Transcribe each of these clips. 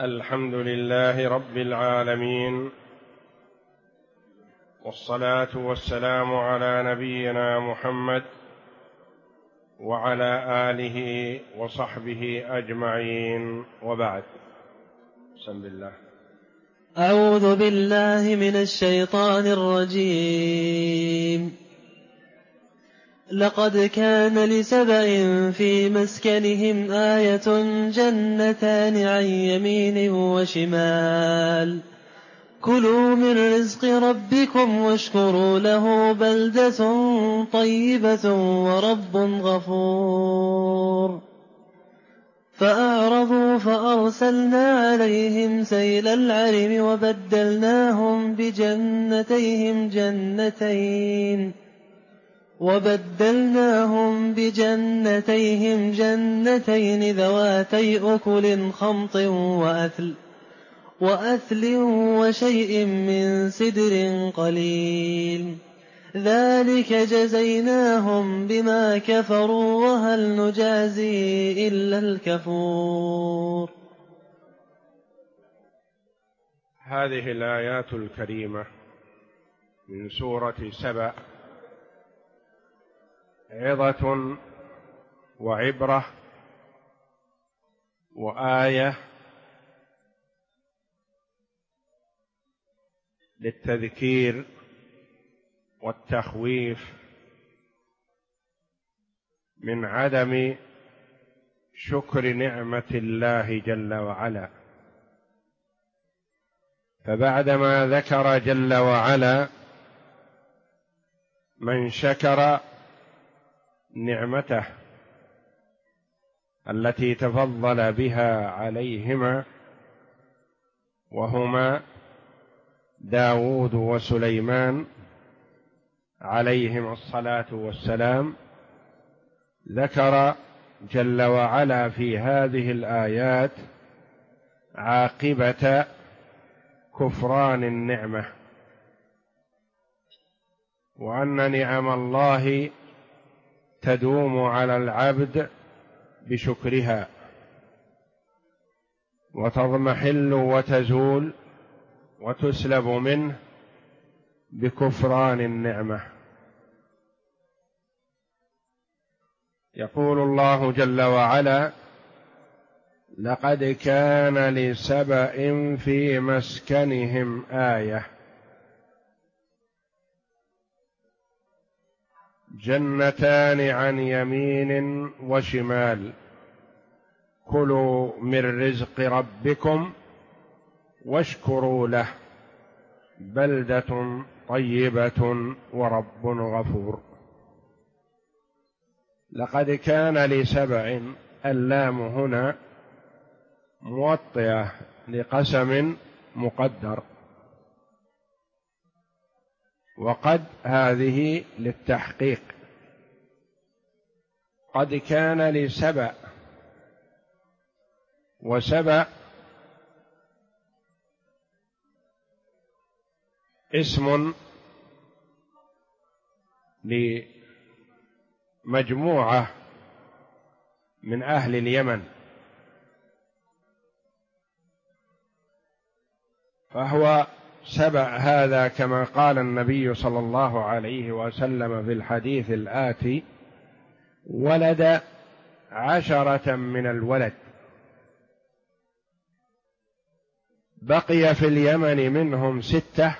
الحمد لله رب العالمين، والصلاة والسلام على نبينا محمد وعلى آله وصحبه أجمعين، وبعد. بسم الله. أعوذ بالله من الشيطان الرجيم. لقد كان لسبإ في مسكنهم آية جنتان عن يمين وشمال كلوا من رزق ربكم واشكروا له بلدة طيبة ورب غفور. فأعرضوا فأرسلنا عليهم سيل العرم وبدلناهم بجنتيهم جنتين ذواتي أكل خمط وأثل وشيء من سدر قليل، ذلك جزيناهم بما كفروا وهل نجازي إلا الكفور. هذه الآيات الكريمة من سورة سبأ عظة وعبرة وآية للتذكير والتخويف من عدم شكر نعمة الله جل وعلا. فبعدما ذكر جل وعلا من شكر نعمته التي تفضل بها عليهما وهما داود وسليمان عليهم الصلاة والسلام، ذكر جل وعلا في هذه الآيات عاقبة كفران النعمة، وأن نعم الله تدوم على العبد بشكرها وتضمحل وتزول وتسلب منه بكفران النعمة. يقول الله جل وعلا: لقد كان لسبإ في مسكنهم آية جنتان عن يمين وشمال كلوا من رزق ربكم واشكروا له بلدة طيبة ورب غفور. لقد كان لسبع، اللام هنا موطئة لقسم مقدر، وقد هذه للتحقيق. قد كان لسبأ، وسبأ اسم لمجموعة من أهل اليمن، فهو سبأ هذا كما قال النبي صلى الله عليه وسلم في الحديث الآتي: ولد 10 من الولد، بقي في اليمن منهم 6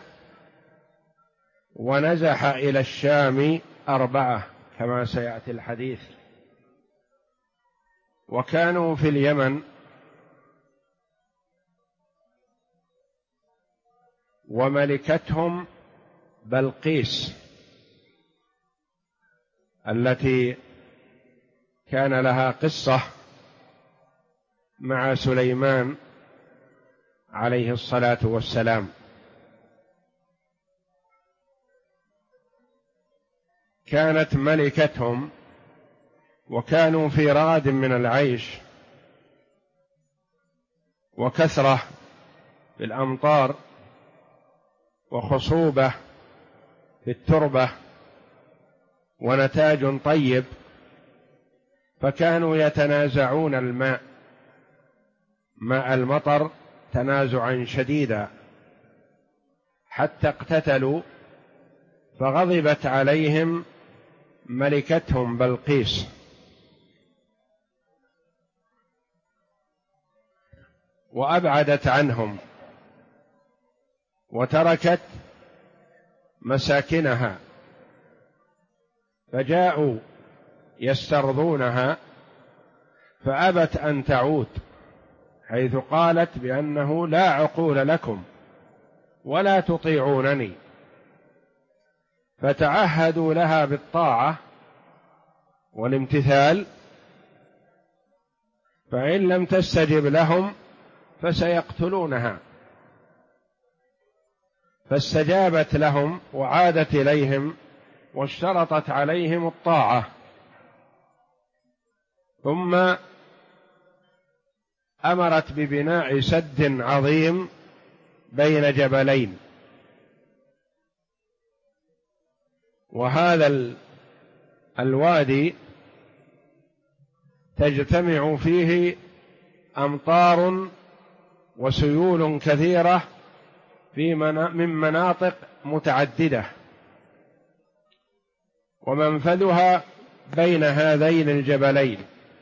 ونزح إلى الشام 4 كما سيأتي الحديث. وكانوا في اليمن وملكتهم بلقيس التي كان لها قصة مع سليمان عليه الصلاة والسلام. كانت ملكتهم وكانوا في رغد من العيش وكثرة في الأمطار وخصوبة في التربة ونتاج طيب، فكانوا يتنازعون الماء، ماء المطر تنازعا شديدا حتى اقتتلوا، فغضبت عليهم ملكتهم بلقيس وأبعدت عنهم وتركت مساكنها، فجاءوا يسترضونها فأبت أن تعود، حيث قالت بأنه لا عقول لكم ولا تطيعونني، فتعهدوا لها بالطاعة والامتثال، فإن لم تستجب لهم فسيقتلونها، فاستجابت لهم وعادت إليهم واشترطت عليهم الطاعة، ثم أمرت ببناء سد عظيم بين جبلين، وهذا الوادي تجتمع فيه أمطار وسيول كثيرة من مناطق متعددة، ومنفذها بين هذين الجبلين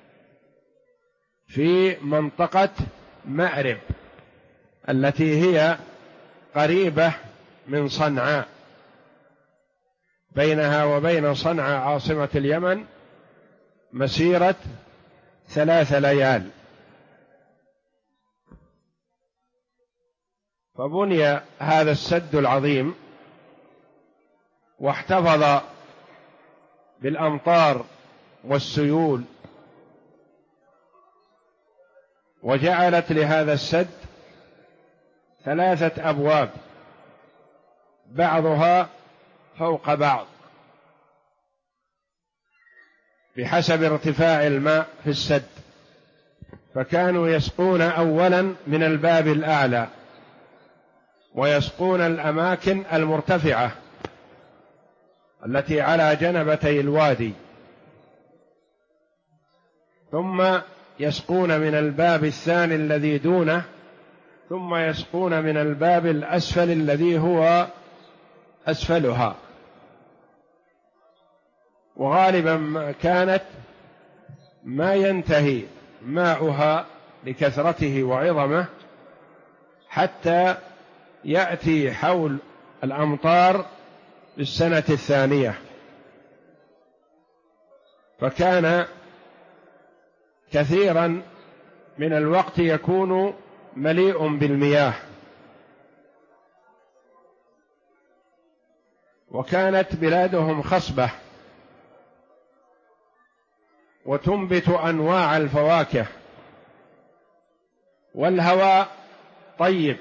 في منطقة مأرب التي هي قريبة من صنعاء، بينها وبين صنعاء عاصمة اليمن مسيرة 3 ليال. فبني هذا السد العظيم واحتفظ بالأمطار والسيول، وجعلت لهذا السد 3 أبواب بعضها فوق بعض بحسب ارتفاع الماء في السد، فكانوا يسقون أولا من الباب الأعلى ويسقون الأماكن المرتفعة التي على جنبتي الوادي، ثم يسقون من الباب الثاني الذي دونه، ثم يسقون من الباب الأسفل الذي هو أسفلها. وغالبا ما كانت ما ينتهي ماؤها لكثرته وعظمه حتى يأتي حول الأمطار بالسنة الثانية، فكان كثيرا من الوقت يكون مليء بالمياه. وكانت بلادهم خصبة وتنبت أنواع الفواكه، والهواء طيب،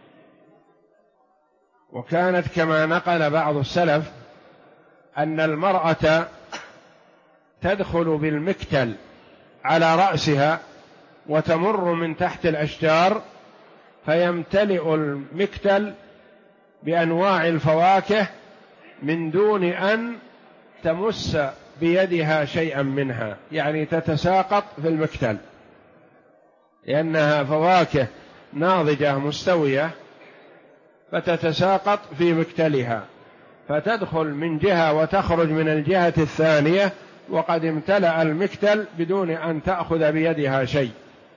وكانت كما نقل بعض السلف أن المرأة تدخل بالمكتل على رأسها وتمر من تحت الأشجار، فيمتلئ المكتل بأنواع الفواكه من دون أن تمس بيدها شيئا منها، يعني تتساقط في المكتل، لأنها فواكه ناضجة مستوية، فتتساقط في مكتلها، فتدخل من جهة وتخرج من الجهة الثانية وقد امتلأ المكتل بدون أن تأخذ بيدها شيء.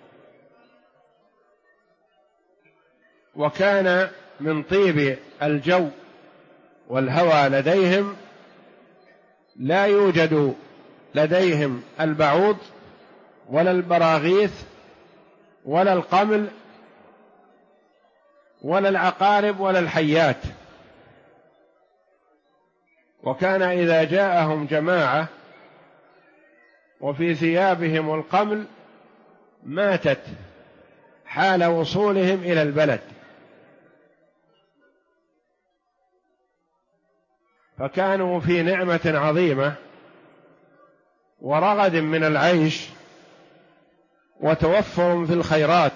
وكان من طيب الجو والهوى لديهم لا يوجد لديهم البعوض ولا البراغيث ولا القمل ولا العقارب ولا الحيات. وكان إذا جاءهم جماعة وفي ثيابهم القمل ماتت حال وصولهم إلى البلد، فكانوا في نعمة عظيمة ورغد من العيش وتوفر في الخيرات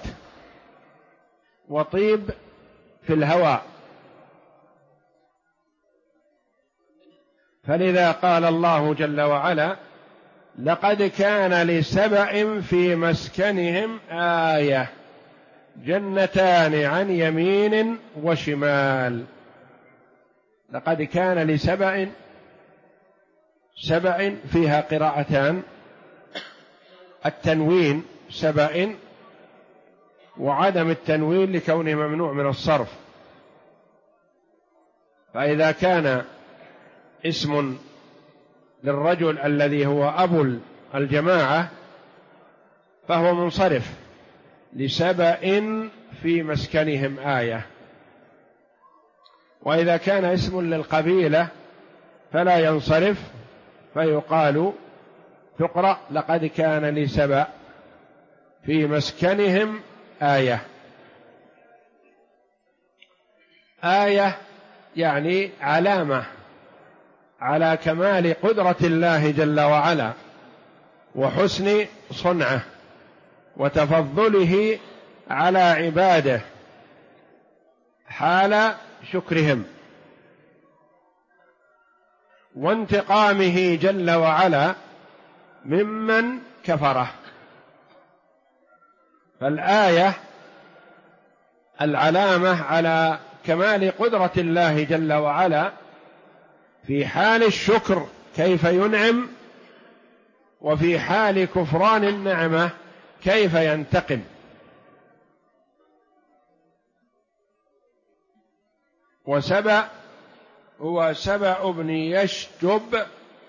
وطيب في الهواء. فلذا قال الله جل وعلا: لقد كان لسبأ في مسكنهم آية جنتان عن يمين وشمال. لقد كان سبأ فيها قراءتان، التنوين سبأ وعدم التنوين لكونه ممنوع من الصرف. فإذا كان اسم للرجل الذي هو أبو الجماعة فهو منصرف لسبأ في مسكنهم آية، وإذا كان اسم للقبيلة فلا ينصرف، فيقال تقرأ لقد كان لسبأ في مسكنهم آية. آية يعني علامة على كمال قدرة الله جل وعلا وحسن صنعه وتفضله على عباده حال شكرهم وانتقامه جل وعلا ممن كفره. فالآية العلامة على كمال قدرة الله جل وعلا في حال الشكر كيف ينعم، وفي حال كفران النعمة كيف ينتقم. وسبأ هو سبأ بن يشجب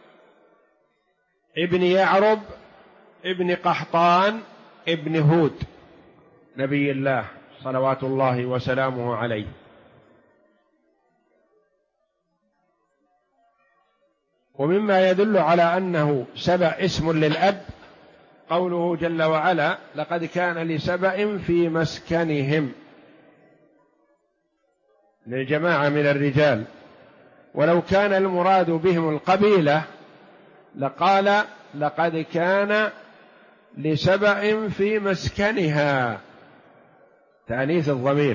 ابن يعرب ابن قحطان ابن هود نبي الله صلوات الله وسلامه عليه. ومما يدل على أنه سبأ اسم للأب قوله جل وعلا لقد كان لسبأ في مسكنهم للجماعة من الرجال، ولو كان المراد بهم القبيلة لقال لقد كان لسبأ في مسكنها، تأنيث الضمير.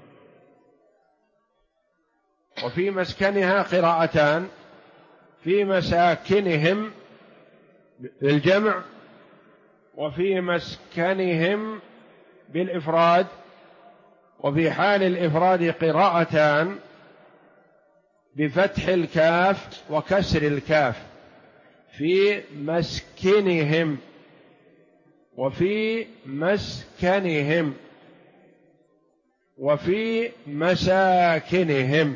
وفي مسكنها قراءتان، في مساكنهم بالجمع، وفي مسكنهم بالإفراد. وفي حال الإفراد قراءتان بفتح الكاف وكسر الكاف، في مسكنهم وفي مسكنهم وفي مساكنهم.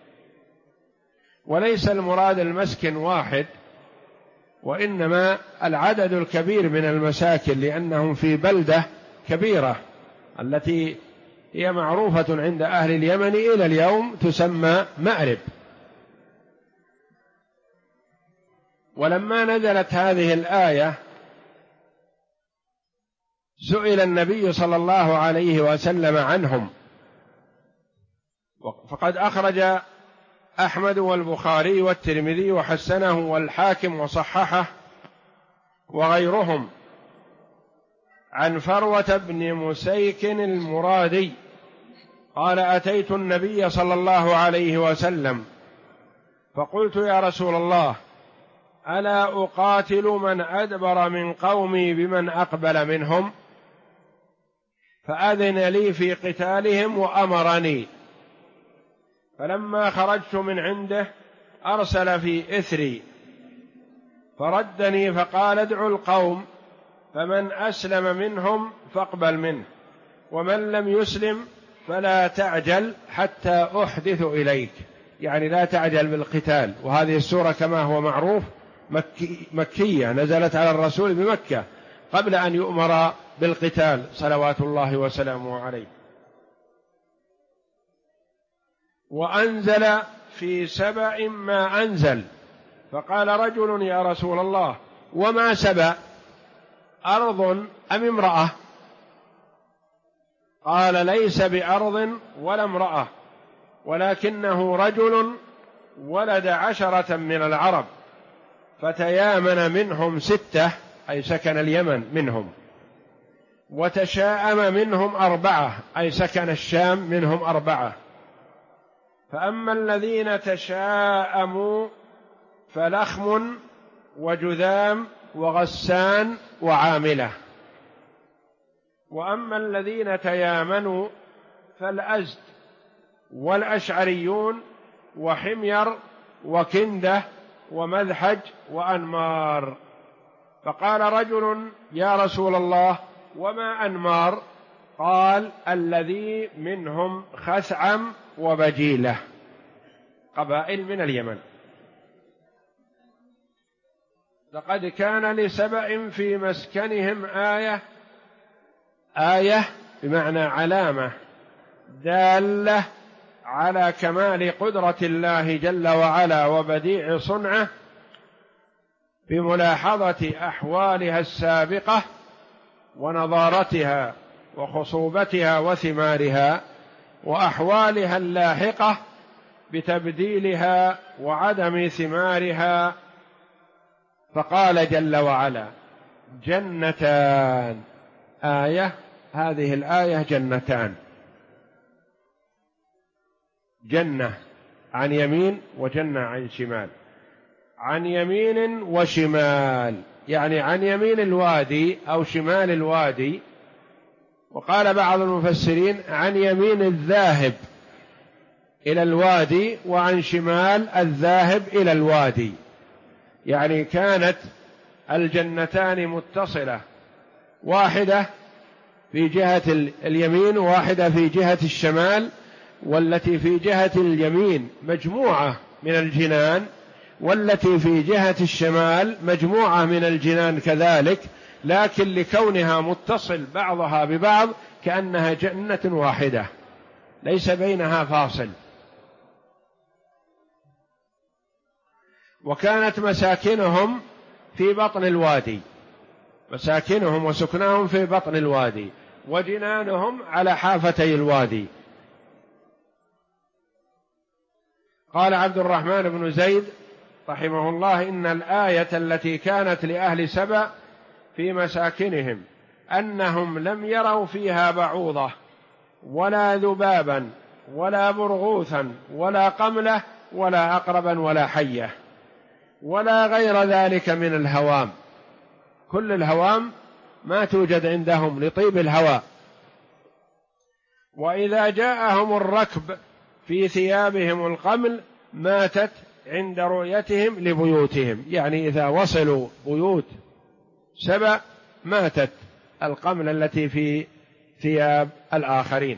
وليس المراد المسكن واحد، وإنما العدد الكبير من المساكن، لأنهم في بلدة كبيرة التي هي معروفة عند أهل اليمن إلى اليوم تسمى مأرب. ولما نزلت هذه الآية سئل النبي صلى الله عليه وسلم عنهم، فقد أخرج أحمد والبخاري والترمذي وحسنه والحاكم وصححه وغيرهم عن فروة بن مسيك المرادي قال أتيت النبي صلى الله عليه وسلم فقلت يا رسول الله ألا أقاتل من أدبر من قومي بمن أقبل منهم؟ فأذن لي في قتالهم وأمرني، فلما خرجت من عنده أرسل في إثري فردني فقال ادعوا القوم فمن أسلم منهم فاقبل منه، ومن لم يسلم فلا تعجل حتى أحدث إليك، يعني لا تعجل بالقتال. وهذه السورة كما هو معروف مكية، نزلت على الرسول بمكة قبل أن يؤمر بالقتال صلوات الله وسلامه عليه. وأنزل في سبأ ما أنزل، فقال رجل يا رسول الله وما سبأ، أرض أم امرأة؟ قال ليس بأرض ولا امرأة، ولكنه رجل ولد 10 من العرب، فتيامن منهم 6 أي سكن اليمن منهم، وتشاءم منهم 4 أي سكن الشام منهم 4. فأما الذين تشاءموا فلخم وجذام وغسان وعاملة، وأما الذين تيامنوا فالأزد والأشعريون وحمير وكندة ومذحج وأنمار. فقال رجل: يا رسول الله، وما أنمار؟ قال: الذي منهم خثعم وبجيلة، قبائل من اليمن. لقد كان لسبأ في مسكنهم آية بمعنى علامة دالة على كمال قدرة الله جل وعلا وبديع صنعه، بملاحظة أحوالها السابقة ونضارتها وخصوبتها وثمارها، وأحوالها اللاحقة بتبديلها وعدم ثمارها. فقال جل وعلا: جنتان. هذه الآية جنتان، جنة عن يمين وجنة عن شمال. عن يمين وشمال، يعني عن يمين الوادي أو شمال الوادي. وقال بعض المفسرين: عن يمين الذاهب إلى الوادي وعن شمال الذاهب إلى الوادي، يعني كانت الجنتان متصلة، واحدة في جهة اليمين وواحدة في جهة الشمال، والتي في جهة اليمين مجموعة من الجنان، والتي في جهة الشمال مجموعة من الجنان كذلك، لكن لكونها متصل بعضها ببعض كأنها جنة واحدة ليس بينها فاصل. وكانت مساكنهم في بطن الوادي، مساكنهم وسكنهم في بطن الوادي، وجنانهم على حافتي الوادي. قال عبد الرحمن بن زيد رحمه الله: إن الآية التي كانت لأهل سبأ في مساكنهم أنهم لم يروا فيها بعوضة ولا ذبابا ولا برغوثا ولا قملة ولا أقربا ولا حية ولا غير ذلك من الهوام. كل الهوام ما توجد عندهم لطيب الهواء. وإذا جاءهم الركب في ثيابهم القمل ماتت عند رؤيتهم لبيوتهم، يعني إذا وصلوا بيوت سبأ ماتت القمل التي في ثياب الآخرين.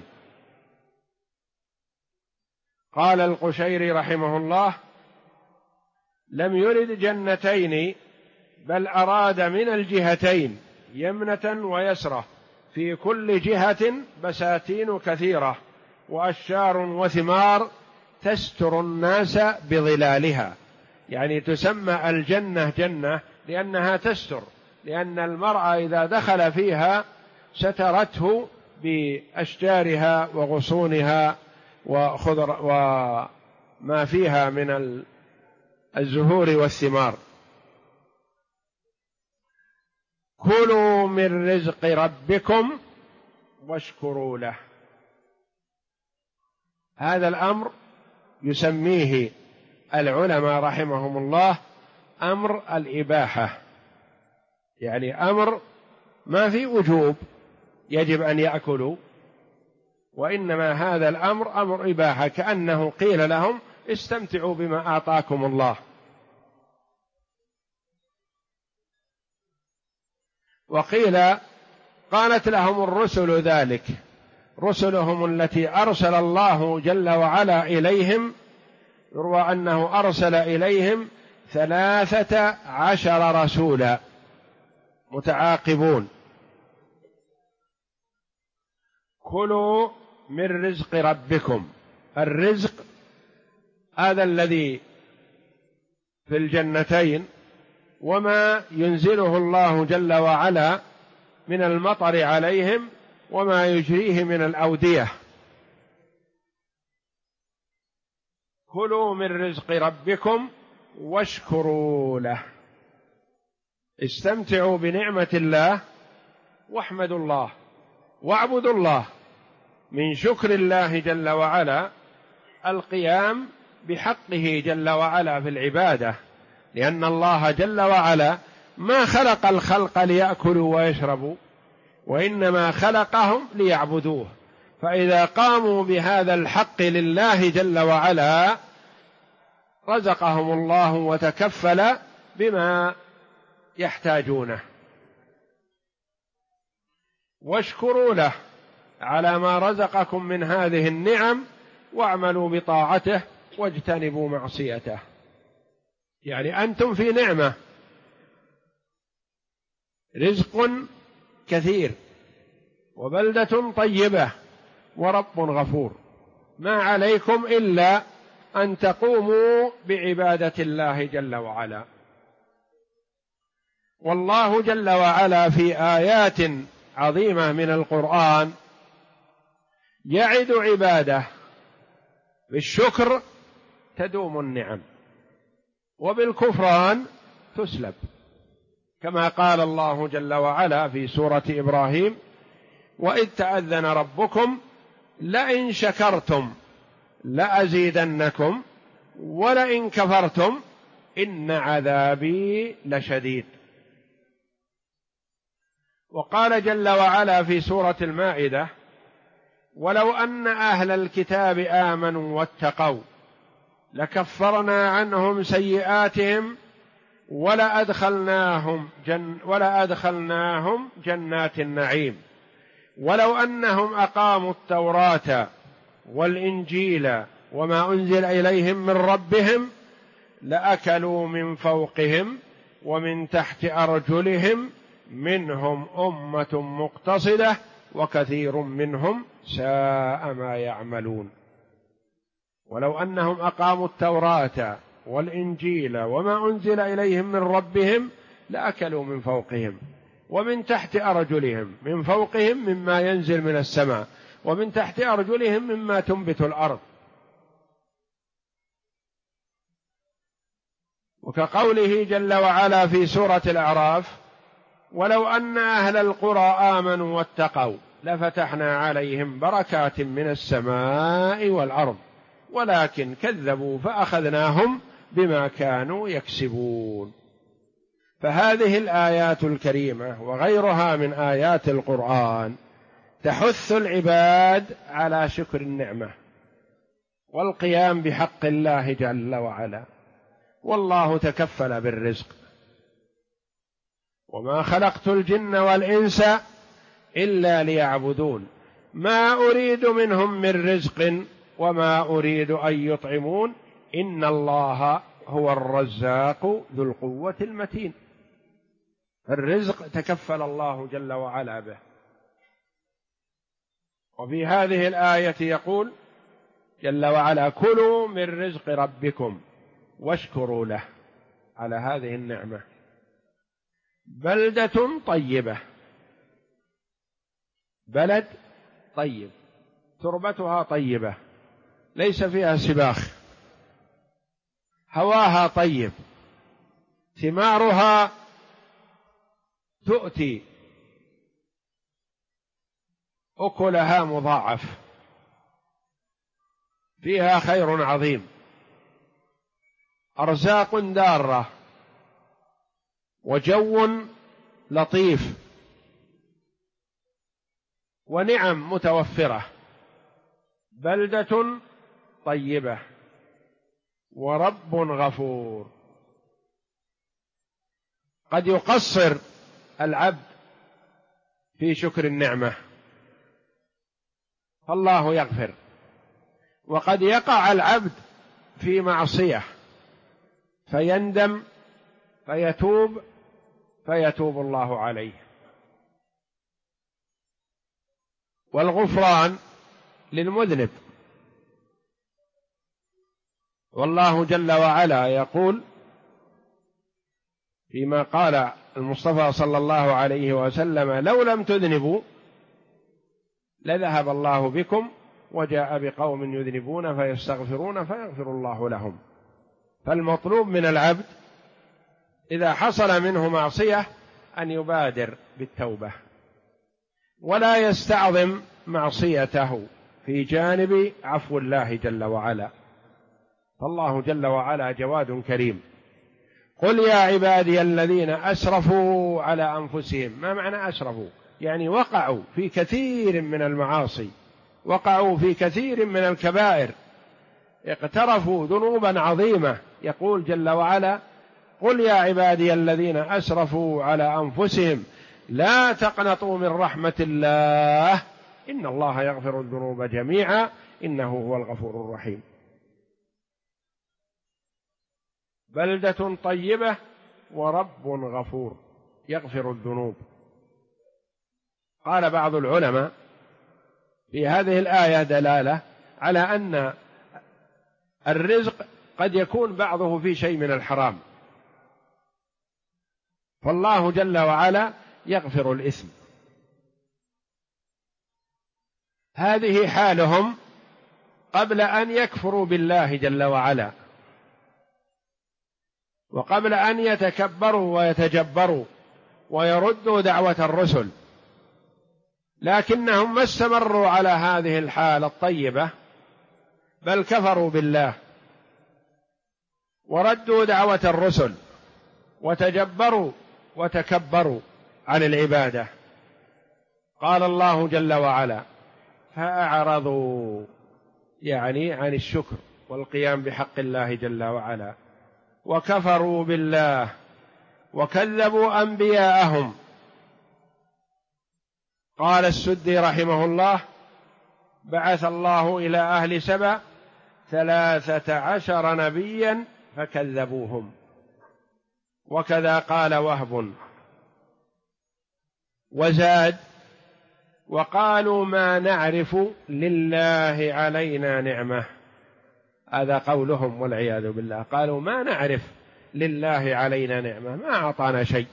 قال القشيري رحمه الله: لم يرد جنتين، بل أراد من الجهتين يمنة ويسرة، في كل جهة بساتين كثيرة وأشجار وثمار تستر الناس بظلالها. يعني تسمى الجنة جنة لأنها تستر، لأن المرأة إذا دخل فيها سترته بأشجارها وغصونها وخضر وما فيها من الزهور والثمار. كلوا من رزق ربكم واشكروا له. هذا الأمر يسميه العلماء رحمهم الله أمر الإباحة، يعني أمر ما في وجوب يجب أن يأكلوا، وإنما هذا الأمر أمر إباحة، كأنه قيل لهم استمتعوا بما أعطاكم الله. وقيل قالت لهم الرسل ذلك، رسلهم التي أرسل الله جل وعلا إليهم، يروى أنه أرسل إليهم 13 رسولا متعاقبون. كلوا من رزق ربكم، الرزق هذا الذي في الجنتين وما ينزله الله جل وعلا من المطر عليهم وما يجريه من الأودية. كلوا من رزق ربكم واشكروا له، استمتعوا بنعمة الله واحمدوا الله واعبدوا الله. من شكر الله جل وعلا القيام بحقه جل وعلا في العبادة، لأن الله جل وعلا ما خلق الخلق ليأكلوا ويشربوا، وإنما خلقهم ليعبدوه. فإذا قاموا بهذا الحق لله جل وعلا رزقهم الله وتكفل بما يحتاجونه. واشكروا له على ما رزقكم من هذه النعم واعملوا بطاعته واجتنبوا معصيته. يعني أنتم في نعمة، رزق كثير وبلدة طيبة ورب غفور، ما عليكم إلا أن تقوموا بعبادة الله جل وعلا. والله جل وعلا في آيات عظيمة من القرآن يعد عباده بالشكر تدوم النعم وبالكفران تسلب، كما قال الله جل وعلا في سورة إبراهيم: وإذ تأذن ربكم لئن شكرتم لأزيدنكم ولئن كفرتم إن عذابي لشديد. وقال جل وعلا في سورة المائدة: ولو أن أهل الكتاب آمنوا واتقوا لكفرنا عنهم سيئاتهم ولأدخلناهم جنات النعيم ولو أنهم أقاموا التوراة والإنجيل وما أنزل إليهم من ربهم لأكلوا من فوقهم ومن تحت أرجلهم منهم أمة مقتصدة وكثير منهم ساء ما يعملون. ولو أنهم أقاموا التوراة والإنجيل وما أنزل إليهم من ربهم لأكلوا من فوقهم ومن تحت أرجلهم، من فوقهم مما ينزل من السماء، ومن تحت أرجلهم مما تنبت الأرض. وكقوله جل وعلا في سورة الأعراف: ولو أن أهل القرى آمنوا واتقوا لفتحنا عليهم بركات من السماء والأرض ولكن كذبوا فأخذناهم بما كانوا يكسبون. فهذه الآيات الكريمة وغيرها من آيات القرآن تحث العباد على شكر النعمة والقيام بحق الله جل وعلا. والله تكفل بالرزق: وما خلقت الجن والإنس إلا ليعبدون ما أريد منهم من رزق وما أريد أن يطعمون إن الله هو الرزاق ذو القوة المتين. الرزق تكفل الله جل وعلا به. وفي هذه الآية يقول جل وعلا: كلوا من رزق ربكم واشكروا له على هذه النعمة. بلدة طيبة، بلد طيب تربتها طيبة ليس فيها سباخ، هواها طيب، ثمارها تؤتي أكلها مضاعف، فيها خير عظيم، أرزاق دارة، وجو لطيف، ونعم متوفرة. بلدة طيبة ورب غفور. قد يقصر العبد في شكر النعمة فالله يغفر، وقد يقع العبد في معصية فيندم فيتوب الله عليه. والغفران للمذنب. والله جل وعلا يقول فيما قال المصطفى صلى الله عليه وسلم: لو لم تذنبوا لذهب الله بكم وجاء بقوم يذنبون فيستغفرون فيغفر الله لهم. فالمطلوب من العبد إذا حصل منه معصية أن يبادر بالتوبة ولا يستعظم معصيته في جانب عفو الله جل وعلا. فالله جل وعلا جواد كريم. قل يا عبادي الذين أسرفوا على أنفسهم. ما معنى أسرفوا؟ يعني وقعوا في كثير من المعاصي، وقعوا في كثير من الكبائر، اقترفوا ذنوبا عظيمة. يقول جل وعلا: قل يا عبادي الذين أسرفوا على أنفسهم لا تقنطوا من رحمة الله إن الله يغفر الذنوب جميعا إنه هو الغفور الرحيم. بلدة طيبة ورب غفور يغفر الذنوب. قال بعض العلماء في هذه الآية دلالة على أن الرزق قد يكون بعضه في شيء من الحرام، فالله جل وعلا يغفر الإثم. هذه حالهم قبل أن يكفروا بالله جل وعلا، وقبل أن يتكبروا ويتجبروا ويردوا دعوة الرسل، لكنهم ما استمروا على هذه الحالة الطيبة، بل كفروا بالله وردوا دعوة الرسل وتجبروا وتكبروا عن العبادة. قال الله جل وعلا: فأعرضوا، يعني عن الشكر والقيام بحق الله جل وعلا، وكفروا بالله وكذبوا أنبياءهم. قال السدي رحمه الله: بعث الله إلى أهل سبأ 13 نبيا فكذبوهم. وكذا قال وهب وزاد: وقالوا ما نعرف لله علينا نعمة. هذا قولهم والعياذ بالله، قالوا ما نعرف لله علينا نعمة، ما أعطانا شيء.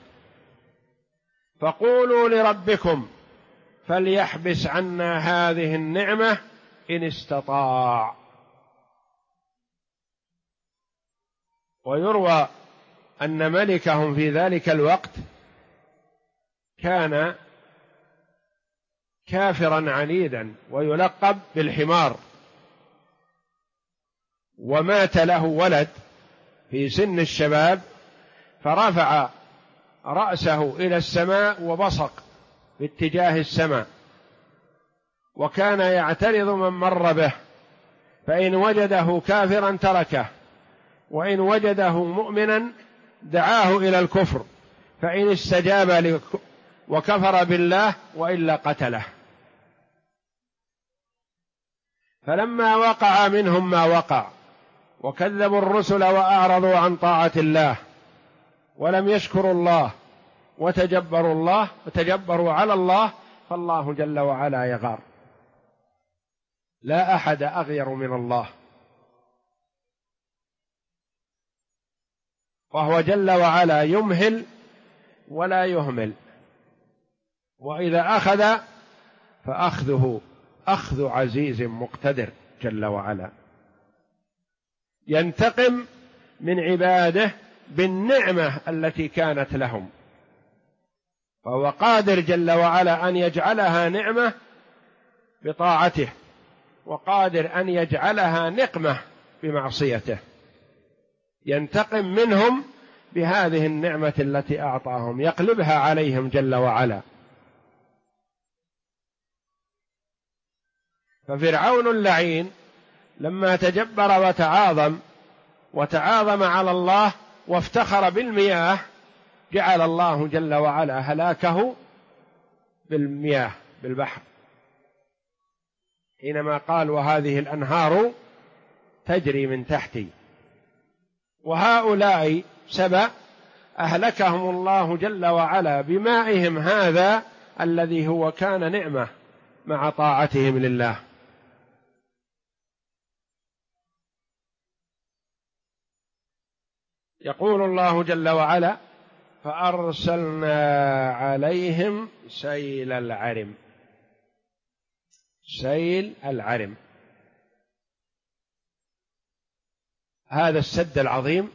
فقولوا لربكم فليحبس عنا هذه النعمة إن استطاع. ويروى أن ملكهم في ذلك الوقت كان كافرا عنيدا ويلقب بالحمار، ومات له ولد في سن الشباب، فرفع رأسه إلى السماء وبصق باتجاه السماء، وكان يعترض من مر به، فإن وجده كافرا تركه، وإن وجده مؤمنا دعاه إلى الكفر، فإن استجاب وكفر بالله وإلا قتله. فلما وقع منهم ما وقع وكذبوا الرسل وأعرضوا عن طاعة الله ولم يشكروا الله وتجبروا على الله، فالله جل وعلا يغار. لا أحد أغير من الله، وهو جل وعلا يمهل ولا يهمل، وإذا أخذ فأخذه أخذ عزيز مقتدر جل وعلا، ينتقم من عباده بالنعمة التي كانت لهم، فهو قادر جل وعلا أن يجعلها نعمة بطاعته، وقادر أن يجعلها نقمة بمعصيته، ينتقم منهم بهذه النعمة التي أعطاهم، يقلبها عليهم جل وعلا. ففرعون اللعين لما تجبر وتعاظم على الله وافتخر بالمياه، جعل الله جل وعلا هلاكه بالمياه بالبحر، حينما قال: وهذه الأنهار تجري من تحتي. وهؤلاء سبأ أهلكهم الله جل وعلا بمائهم هذا الذي هو كان نعمة مع طاعتهم لله. يقول الله جل وعلا: فأرسلنا عليهم سيل العرم. سيل العرم هذا السد العظيم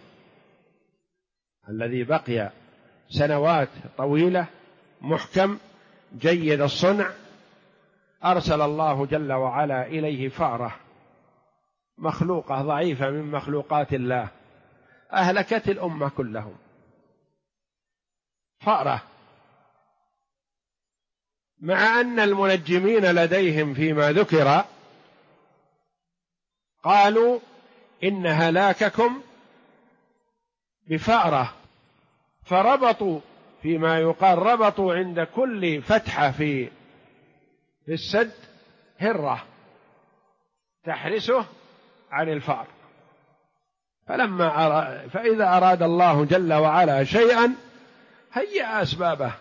الذي بقي سنوات طويلة، محكم جيد الصنع، أرسل الله جل وعلا إليه فأرة مخلوقة ضعيفة من مخلوقات الله، أهلكت الأمة كلهم. فأرة مع أن المنجمين لديهم فيما ذكر قالوا إن هلاككم بفأرة، فربطوا فيما يقال، ربطوا عند كل فتحة في السد هرة تحرسه عن الفأر، فإذا أراد الله جل وعلا شيئا هيأ أسبابه،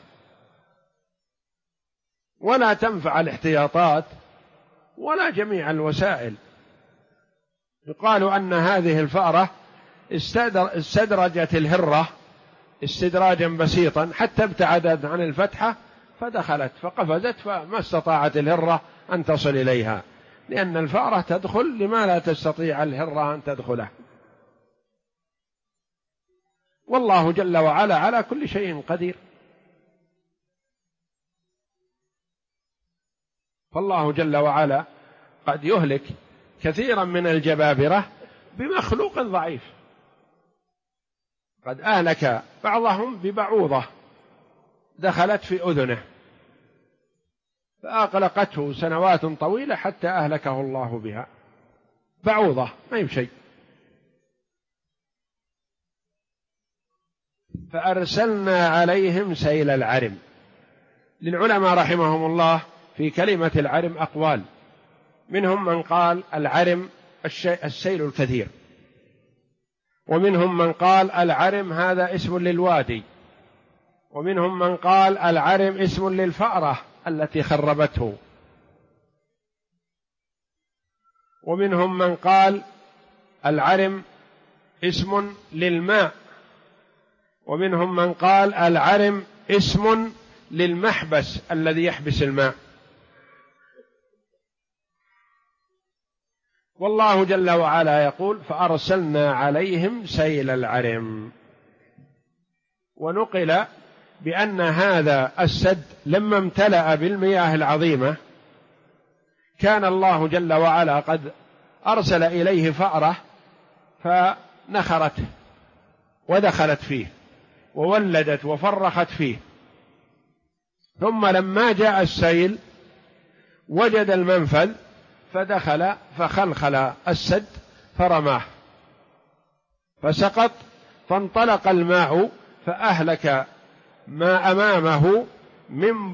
ولا تنفع الاحتياطات ولا جميع الوسائل. يقال أن هذه الفأرة استدرجت الهرة استدراجا بسيطا حتى ابتعدت عن الفتحة فدخلت فقفزت، فما استطاعت الهرة أن تصل إليها، لأن الفأرة تدخل لما لا تستطيع الهرة أن تدخله. والله جل وعلا على كل شيء قدير. فالله جل وعلا قد يهلك كثيرا من الجبابرة بمخلوق ضعيف. قد أهلك بعضهم ببعوضة دخلت في أذنه فأقلقته سنوات طويلة حتى أهلكه الله بها، بعوضة ما يمشي. فأرسلنا عليهم سيل العرم. للعلماء رحمهم الله في كلمة العرم أقوال، منهم من قال العرم السيل الكثير، ومنهم من قال العرم هذا اسم للوادي، ومنهم من قال العرم اسم للفأرة التي خربته، ومنهم من قال العرم اسم للماء، ومنهم من قال العرم اسم للمحبس الذي يحبس الماء. والله جل وعلا يقول فأرسلنا عليهم سيل العرم. ونقل بأن هذا السد لما امتلأ بالمياه العظيمة كان الله جل وعلا قد أرسل إليه فأرة فنخرته ودخلت فيه وولدت وفرخت فيه، ثم لما جاء السيل وجد المنفذ فدخل فخلخل السد فرماه فسقط، فانطلق الماء فأهلك ما أمامه من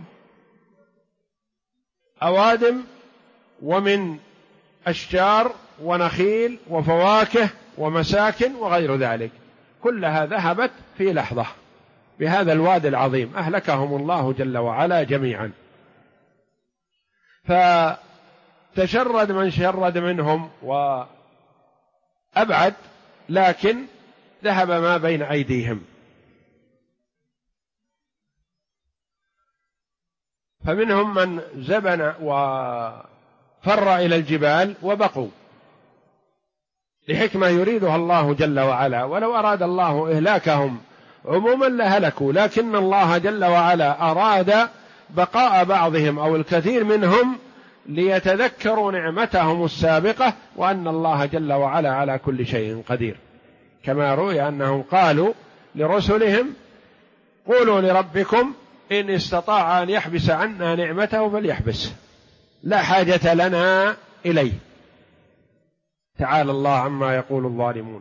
أوادم ومن أشجار ونخيل وفواكه ومساكن وغير ذلك، كلها ذهبت في لحظة بهذا الوادي العظيم، أهلكهم الله جل وعلا جميعا. فتشرد من شرد منهم وأبعد، لكن ذهب ما بين أيديهم. فمنهم من زبن وفر إلى الجبال وبقوا لحكمة يريدها الله جل وعلا، ولو أراد الله إهلاكهم عموما لهلكوا، لكن الله جل وعلا أراد بقاء بعضهم أو الكثير منهم ليتذكروا نعمتهم السابقة وأن الله جل وعلا على كل شيء قدير، كما روي أنهم قالوا لرسلهم قولوا لربكم إن استطاع أن يحبس عنا نعمته فليحبس، لا حاجة لنا إليه، تعالى الله عما يقول الظالمون.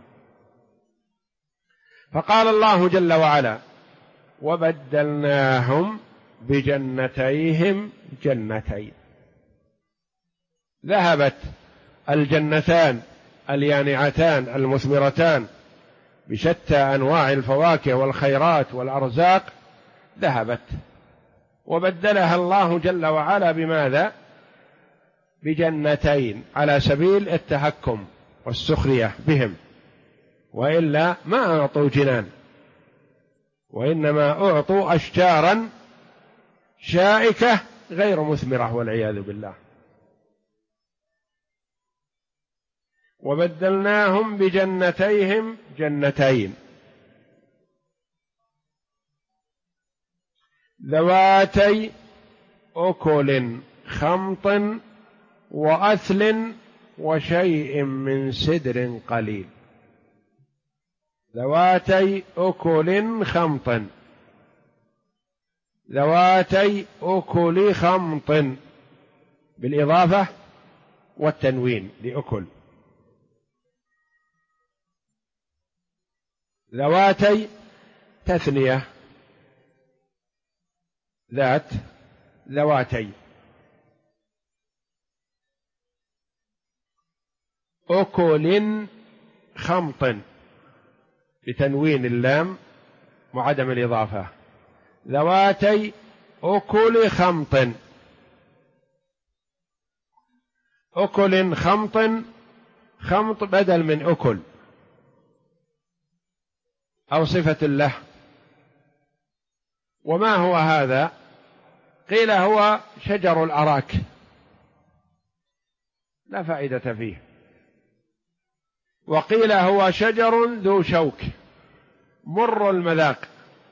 فقال الله جل وعلا وبدلناهم بجنتيهم جنتين. ذهبت الجنتان اليانعتان المثمرتان بشتى أنواع الفواكه والخيرات والأرزاق ذهبت، وبدلها الله جل وعلا بماذا؟ بجنتين، على سبيل التهكم والسخرية بهم، وإلا ما أعطوا جنان، وإنما أعطوا أشجارا شائكة غير مثمرة والعياذ بالله. وبدلناهم بجنتيهم جنتين ذواتي أكل خمط وأثل وشيء من سدر قليل. ذواتي أكل خمط، ذواتي أكل خمط بالإضافة والتنوين لأكل. ذواتي تثنية، ذات، ذواتي. أكل خمط بتنوين اللام وعدم الإضافة. ذواتي أكل خمط. أكل خمط، خمط بدل من أكل أو صفة له. وما هو هذا؟ قيل هو شجر الأراك، لا فائدة فيه. وقيل هو شجر ذو شوك مر المذاق.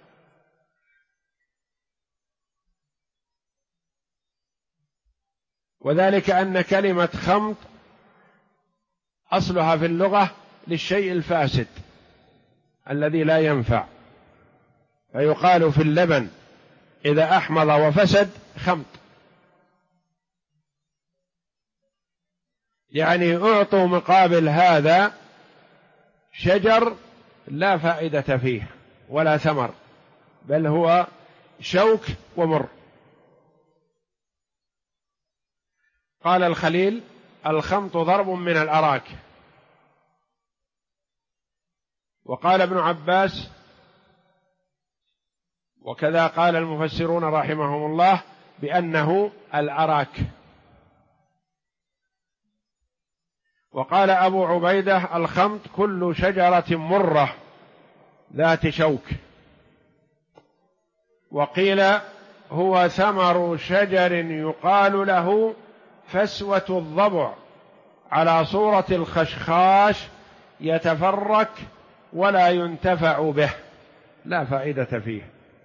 وذلك أن كلمة خمط أصلها في اللغة للشيء الفاسد الذي لا ينفع، فيقال في اللبن إذا أحمض وفسد خمط، يعني أعطوا مقابل هذا شجر لا فائدة فيه ولا ثمر، بل هو شوك ومر. قال الخليل: الخمط ضرب من الأراك. وقال ابن عباس، وكذا قال المفسرون رحمهم الله، بأنه الأراك. وقال أبو عبيدة: الخمط كل شجرة مرة ذات شوك. وقيل هو ثمر شجر يقال له فسوة الضبع، على صورة الخشخاش، يتفرك ولا ينتفع به، لا فائدة فيه.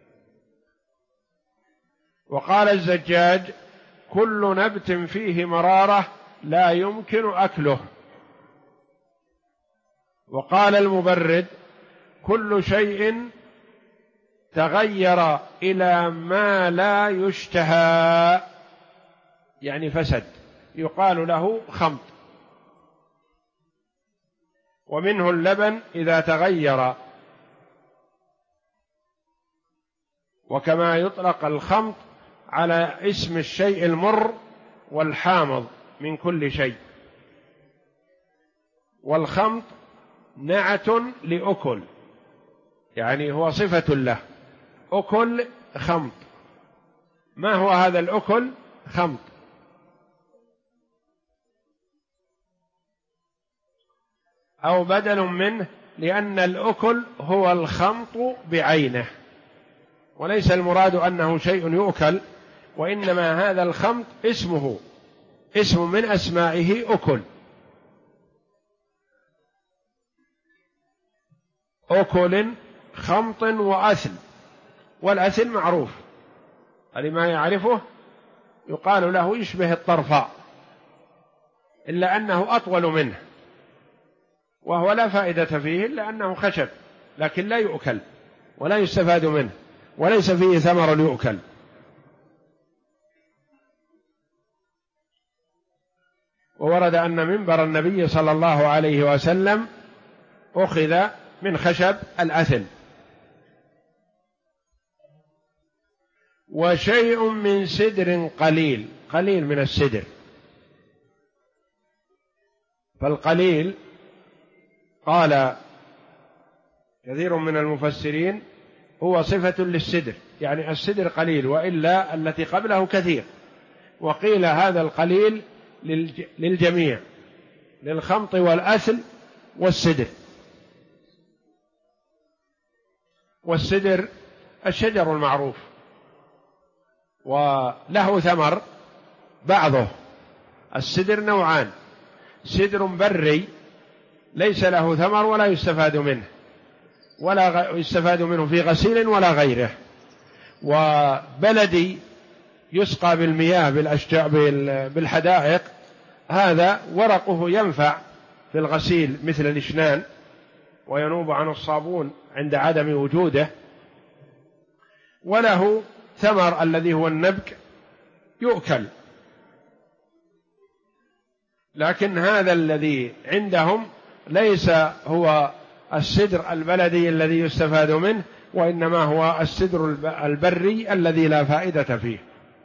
وقال الزجاج: كل نبت فيه مرارة لا يمكن أكله. وقال المبرد: كل شيء تغير إلى ما لا يشتهى، يعني فسد، يقال له خمط. ومنه اللبن إذا تغير. وكما يطلق الخمط على اسم الشيء المر والحامض من كل شيء. والخمط نعت لأكل، يعني هو صفة له، أكل خمط. ما هو هذا الأكل؟ خمط. أو بدل منه، لأن الأكل هو الخمط بعينه، وليس المراد أنه شيء يؤكل، وإنما هذا الخمط اسمه، اسم من أسمائه أكل. أكل خمط وأثل. والأثل معروف، لما يعرفه يقال له يشبه الطرفاء، إلا أنه أطول منه، وهو لا فائدة فيه إلا أنه خشب، لكن لا يؤكل ولا يستفاد منه، وليس فيه ثمر يؤكل. وورد أن منبر النبي صلى الله عليه وسلم أخذ من خشب الأثل. وشيء من سدر قليل، قليل من السدر. فالقليل قال كثير من المفسرين هو صفة للسدر، يعني السدر قليل، وإلا التي قبله كثير. وقيل هذا القليل للجميع، للخمط والأثل والسدر. والسدر الشجر المعروف، وله ثمر بعضه. السدر نوعان: سدر بري ليس له ثمر ولا يستفاد منه، ولا يستفاد منه في غسيل ولا غيره. وبلدي يسقى بالمياه بالأشجار بالحدائق، هذا ورقه ينفع في الغسيل مثل الإشنان، وينوب عن الصابون عند عدم وجوده. وله ثمر الذي هو النبك يؤكل، لكن هذا الذي عندهم ليس هو السدر البلدي الذي يستفاد منه، وإنما هو السدر البري الذي لا فائدة فيه.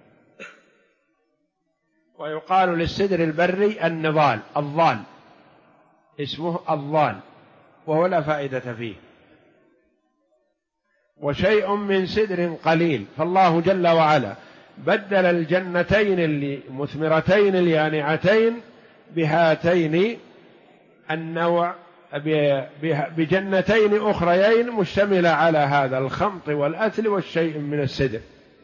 ويقال للسدر البري النضال، الضال، اسمه الضال، وهو لا فائدة فيه. وشيء من سدر قليل، فالله جل وعلا بدل الجنتين المثمرتين اليانعتين بهاتين النوع بجنتين أخريين مشتملة على هذا الخمط والأثل والشيء من السدر.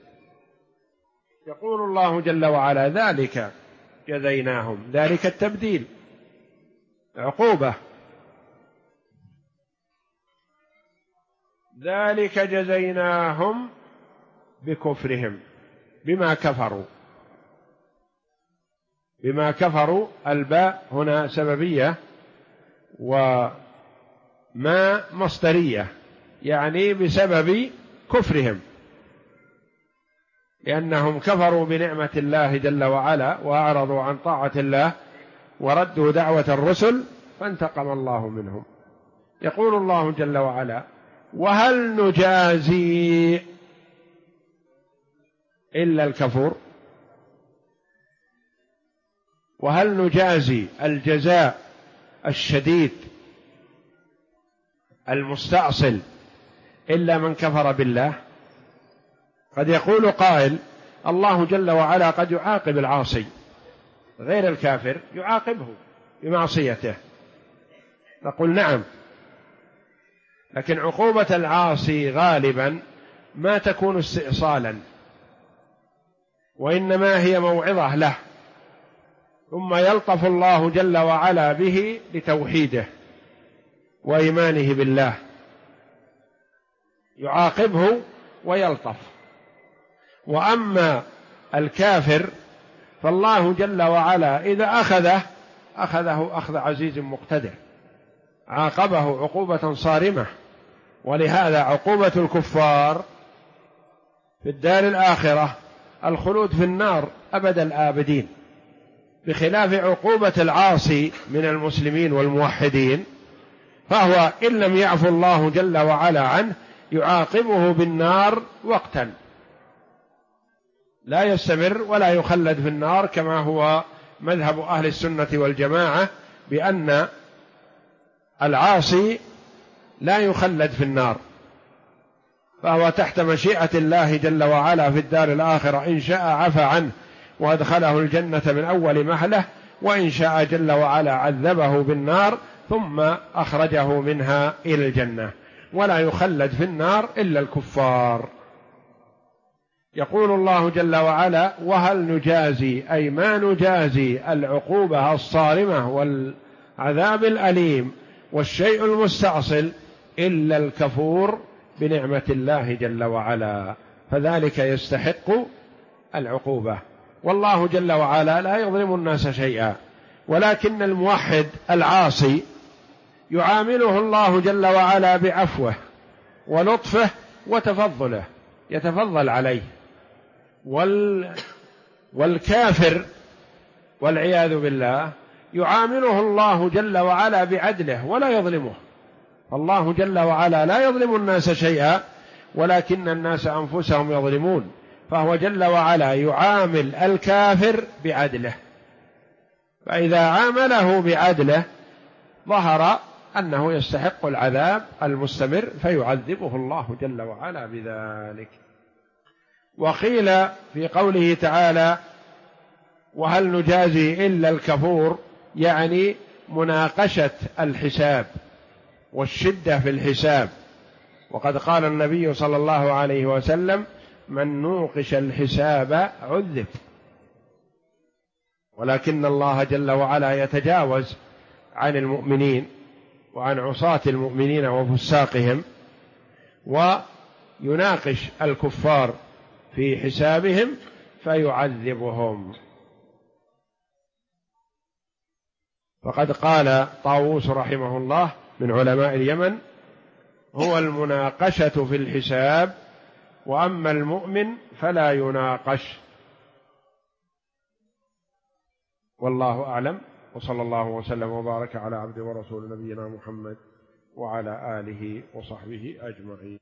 يقول الله جل وعلا: ذلك جزيناهم، ذلك التبديل عقوبة، ذلك جزيناهم بكفرهم، بما كفروا، بما كفروا. الباء هنا سببية وما مصدرية، يعني بسبب كفرهم، لأنهم كفروا بنعمة الله جل وعلا وأعرضوا عن طاعة الله وردوا دعوة الرسل فانتقم الله منهم. يقول الله جل وعلا: وهل نجازي إلا الكفور؟ وهل نجازي الجزاء الشديد المستأصل إلا من كفر بالله؟ قد يقول قائل: الله جل وعلا قد يعاقب العاصي، غير الكافر يعاقبه بمعصيته. نقول: نعم، لكن عقوبة العاصي غالبا ما تكون استئصالا، وإنما هي موعظة له، ثم يلطف الله جل وعلا به لتوحيده وإيمانه بالله، يعاقبه ويلطف. وأما الكافر فالله جل وعلا إذا أخذه أخذ عزيز مقتدر، عاقبه عقوبة صارمة. ولهذا عقوبة الكفار في الدار الآخرة الخلود في النار أبد الآبدين، بخلاف عقوبة العاصي من المسلمين والموحدين، فهو إن لم يعفو الله جل وعلا عنه يعاقبه بالنار وقتا، لا يستمر ولا يخلد في النار، كما هو مذهب أهل السنة والجماعة، بأن العاصي لا يخلد في النار، فهو تحت مشيئة الله جل وعلا في الدار الآخرة، إن شاء عفى عنه وأدخله الجنة من أول مهلة، وإن شاء جل وعلا عذبه بالنار ثم أخرجه منها إلى الجنة، ولا يخلد في النار إلا الكفار. يقول الله جل وعلا: وهل نجازي، أي ما نجازي العقوبة الصارمة والعذاب الأليم والشيء المستأصل إلا الكفور بنعمة الله جل وعلا، فذلك يستحق العقوبة. والله جل وعلا لا يظلم الناس شيئا، ولكن الموحد العاصي يعامله الله جل وعلا بعفوه ولطفه وتفضله، يتفضل عليه. والكافر والعياذ بالله يعامله الله جل وعلا بعدله ولا يظلمه. الله جل وعلا لا يظلم الناس شيئا، ولكن الناس أنفسهم يظلمون، فهو جل وعلا يعامل الكافر بعدله، فإذا عامله بعدله ظهر أنه يستحق العذاب المستمر فيعذبه الله جل وعلا بذلك. وقيل في قوله تعالى: وهل نجازي إلا الكفور، يعني مناقشة الحساب والشدة في الحساب. وقد قال النبي صلى الله عليه وسلم: من نوقش الحساب عذب. ولكن الله جل وعلا يتجاوز عن المؤمنين وعن عصاة المؤمنين وفساقهم، ويناقش الكفار في حسابهم فيعذبهم. فقد قال طاووس رحمه الله من علماء اليمن: هو المناقشة في الحساب وأما المؤمن فلا يناقش. والله أعلم، وصلى الله وسلم وبارك على عبده ورسول نبينا محمد وعلى آله وصحبه أجمعين.